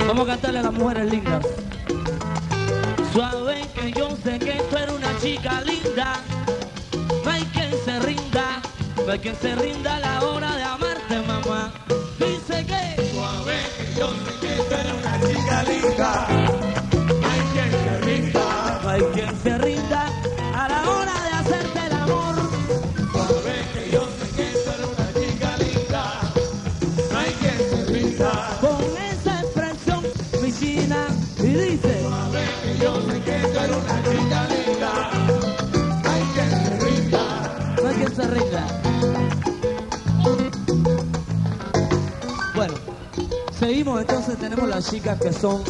Vamos a cantarle a las mujeres lindas. Suave que yo sé que tú eres una chica linda. No hay quien se rinda, no hay quien se rinda a la hora de amarte, mamá. Dice que suave que yo sé que tú eres una chica linda. No hay quien se rinda, no hay quien se rinda a la hora de hacerte el amor. Suave que yo sé que tú eres una chica linda. No hay quien se rinda. Con esa expresión, mi china, y dice suave que yo sé que tú eres una chica linda. No hay quien se rinda. No hay quien se rinda. Bueno, seguimos entonces, tenemos las chicas que son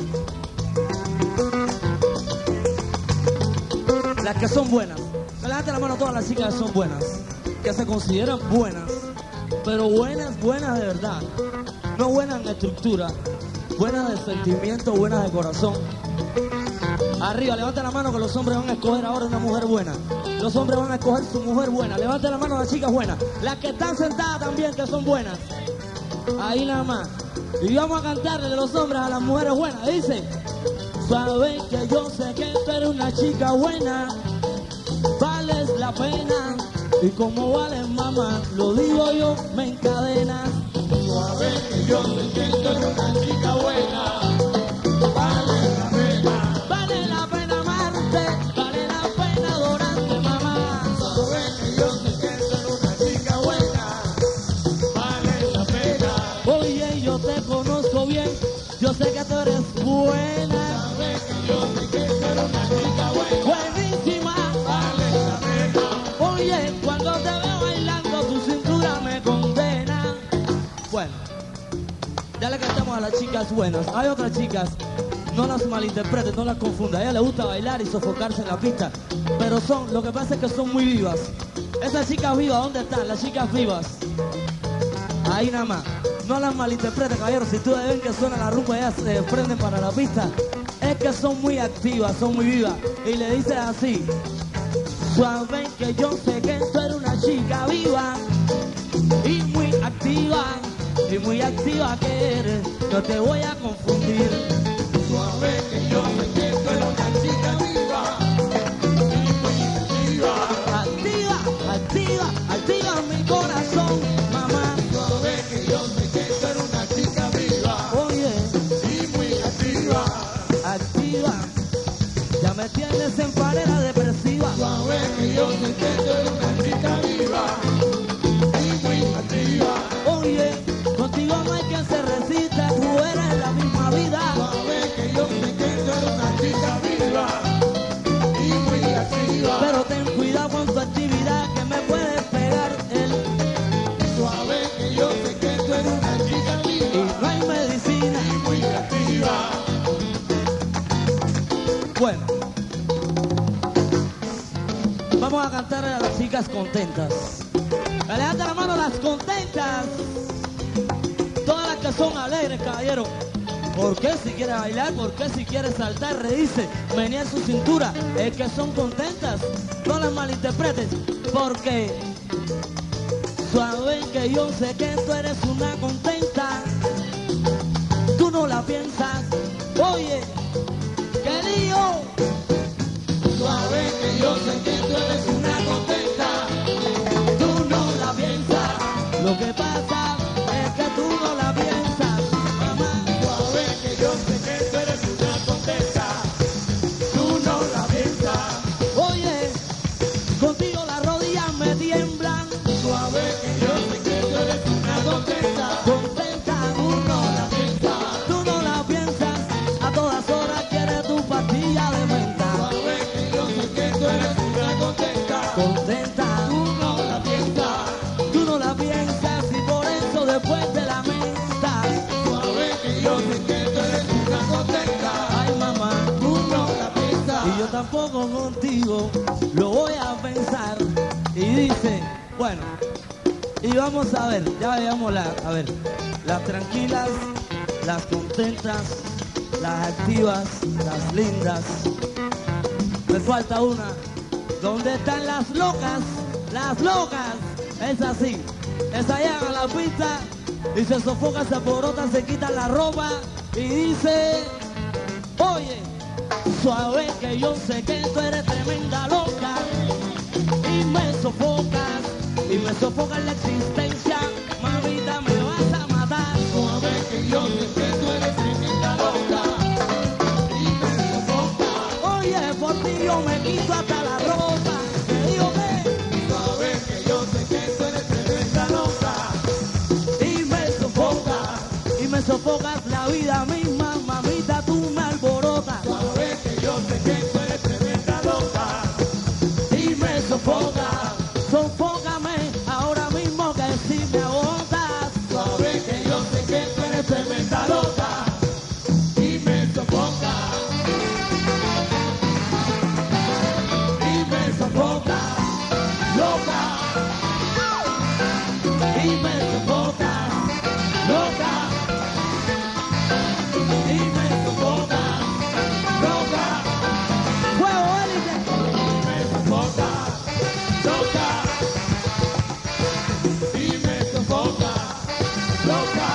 las que son buenas. Levanten la mano todas las chicas que son buenas, que se consideran buenas, pero buenas, buenas de verdad. No buenas en estructura, buenas de sentimiento, buenas de corazón. Arriba, levanten la mano que los hombres van a escoger ahora una mujer buena. Los hombres van a escoger su mujer buena. Levanten la mano las chicas buenas. Las que están sentadas también que son buenas. Ahí nada más. Y vamos a cantarle de los hombres a las mujeres buenas. Dice, suave que yo sé que tú eres una chica buena. Vales la pena. Y como vales mamá, lo digo yo, me encadenas. Suave que yo sé que tú eres una chica buena. Vale la pena. Vale la pena amarte, vale la pena adorarte, mamá. Suave que yo sé que tú eres una chica buena. Vale la pena. Oye, yo te conozco bien, yo sé que tú eres buena. Suave que yo sé que tú eres una chica buena. Buenísima. Vale la pena. Oye, cuando te veo bailando, tu cintura me condena. Bueno, ya le cantamos a las chicas buenas. Hay otras chicas, no las malinterpreten, no las confundan. A ella le gusta bailar y sofocarse en la pista, pero lo que pasa es que son muy vivas. Esas chicas vivas, ¿dónde están? Las chicas vivas. Ahí nada más. No las malinterpreten, caballeros. Si ustedes ven que suena la rumba y ellas se prenden para la pista, es que son muy activas, son muy vivas. Y le dice así: suave que yo sé que tú eres una chica viva y muy activa que eres, no te voy a confundir. Suave que yo sé que tú eres una chica viva y muy activa. Activa mi corazón, mamá. Suave que yo sé que tú eres una chica viva Oye, y muy activa. ya me tienes en pareja depresiva. Suave que yo sé que tú eres una chica viva y muy activa. Oye, contigo no hay quien se resista, tú eres la misma vida. Suave que yo sé que tú eres una chica viva y muy activa. Pero ten cuidado con tu actividad que me puedes pegar el. Suave que yo sé que tú eres una chica Y viva no hay medicina. y muy activa. Bueno, vamos a cantarle a las chicas contentas. Levanta la mano las contentas. Todas las que son alegres, caballero. ¿Por qué si quiere bailar? ¿Por qué si quiere saltar? Reírse, menear su cintura. Es que son contentas. No las malinterpretes. Porque suave que yo sé que tú eres una contenta. Tú no la piensas. Oye, ¿qué lío? Suave que yo sé que tú eres una contenta. Tú no la piensas. Lo que pasa es que tú no la piensas, mamá. Suave que yo sé que tú eres una contenta. Tú no la piensas. Oye, contigo las rodillas me tiemblan. Suave que yo sé que tú eres una contenta. Contenta, Tú no la piensas. tú no la piensas. A todas horas quieres tu pastilla de menta. Suave que yo sé que tú eres una contenta. Contenta, Tú no la piensas. tú no la piensas y por eso después te lamentas. Suave que yo sé que tú eres una contenta. Ay, mamá, Tú no la piensas. y yo tampoco contigo lo voy a pensar. Y dice, bueno, y vamos a ver, ya veamos las tranquilas, las contentas, las activas, las lindas. Me falta una. ¿Dónde están las locas? Las locas. Es así. Esa llegan a la pista y se sofocan, se alborotan, se quitan la ropa Y dice, oye, suave que yo sé que tú eres tremenda loca y me sofocas la existencia, mamita me vas a matar. Suave que yo sé que tú eres tremenda loca y me sofocas. Oye, por ti yo me quito hasta la ropa. Te digo que Suave que yo sé que tú eres tremenda loca y me sofocas la vida misma, mamita tú me alborotas. Suave que yo sé que tú eres tremenda loca Y me sofocas, sofócame ahora mismo que si me agotas. Suave que yo sé que tú eres tremenda loca y me sofocas. Y me sofocas, loca. Y me sofocas, loca. Y me sofocas, loca. Fuego élite. Me sofocas, loca. Y me sofocas, loca.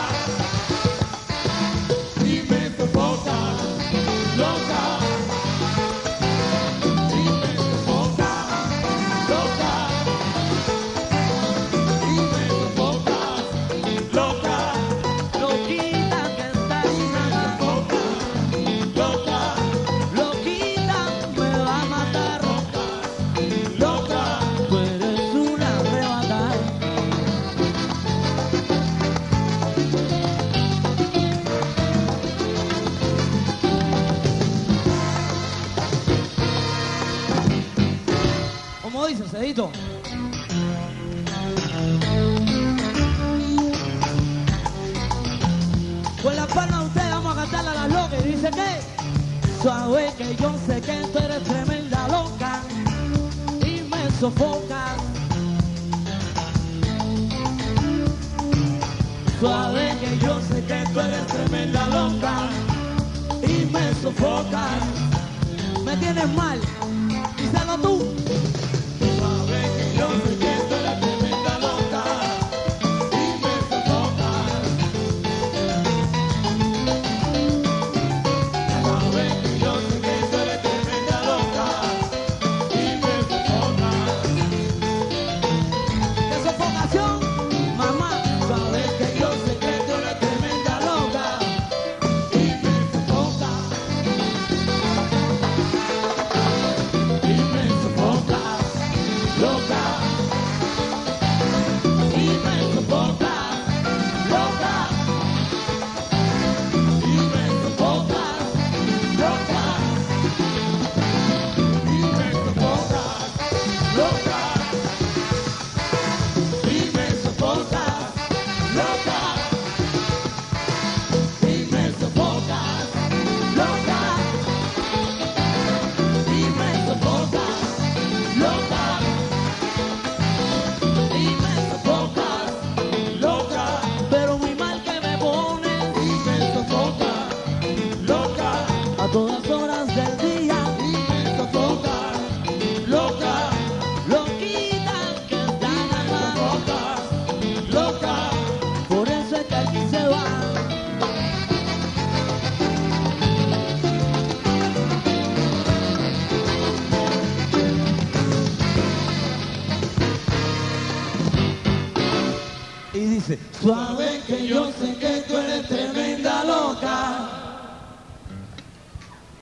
Y me sofocas, loca. Y me sofocas, loca. Y me sofocas, loca. Loquita que estás, Loca, loquita me va a matar. loca. Tú eres una arrebatada. ¿Cómo dice, Cedito? Con la palma de ustedes vamos a cantarle a las locas y dice que suave que yo sé que tú eres tremenda loca y me sofocas. Suave que yo sé que tú eres tremenda loca y me sofocas. Me tienes mal, díselo tú. Suave que yo sé que tú eres tremenda loca y me sofocas. Suave que yo sé que tú eres tremenda loca y me sofocas. ¿Qué sofocación? Mamá, Suave que yo sé que tú eres tremenda loca y me sofocas. Y me sofocas, loca. Y me sofocas, loca. Y me sofocas, loca. Y me sofocas, loca. Y me sofocas, loca. Y me sofocas, loca. Y me sofocas, loca. Y me sofocas, loca. pero muy mal que me pones Y me sofocas, loca. a todas horas del día. Y me sofocas, loca. Loquita que está Y me nada más. sofocas, loca. Por eso es que aquí se va. Y dice, Suave que yo sé que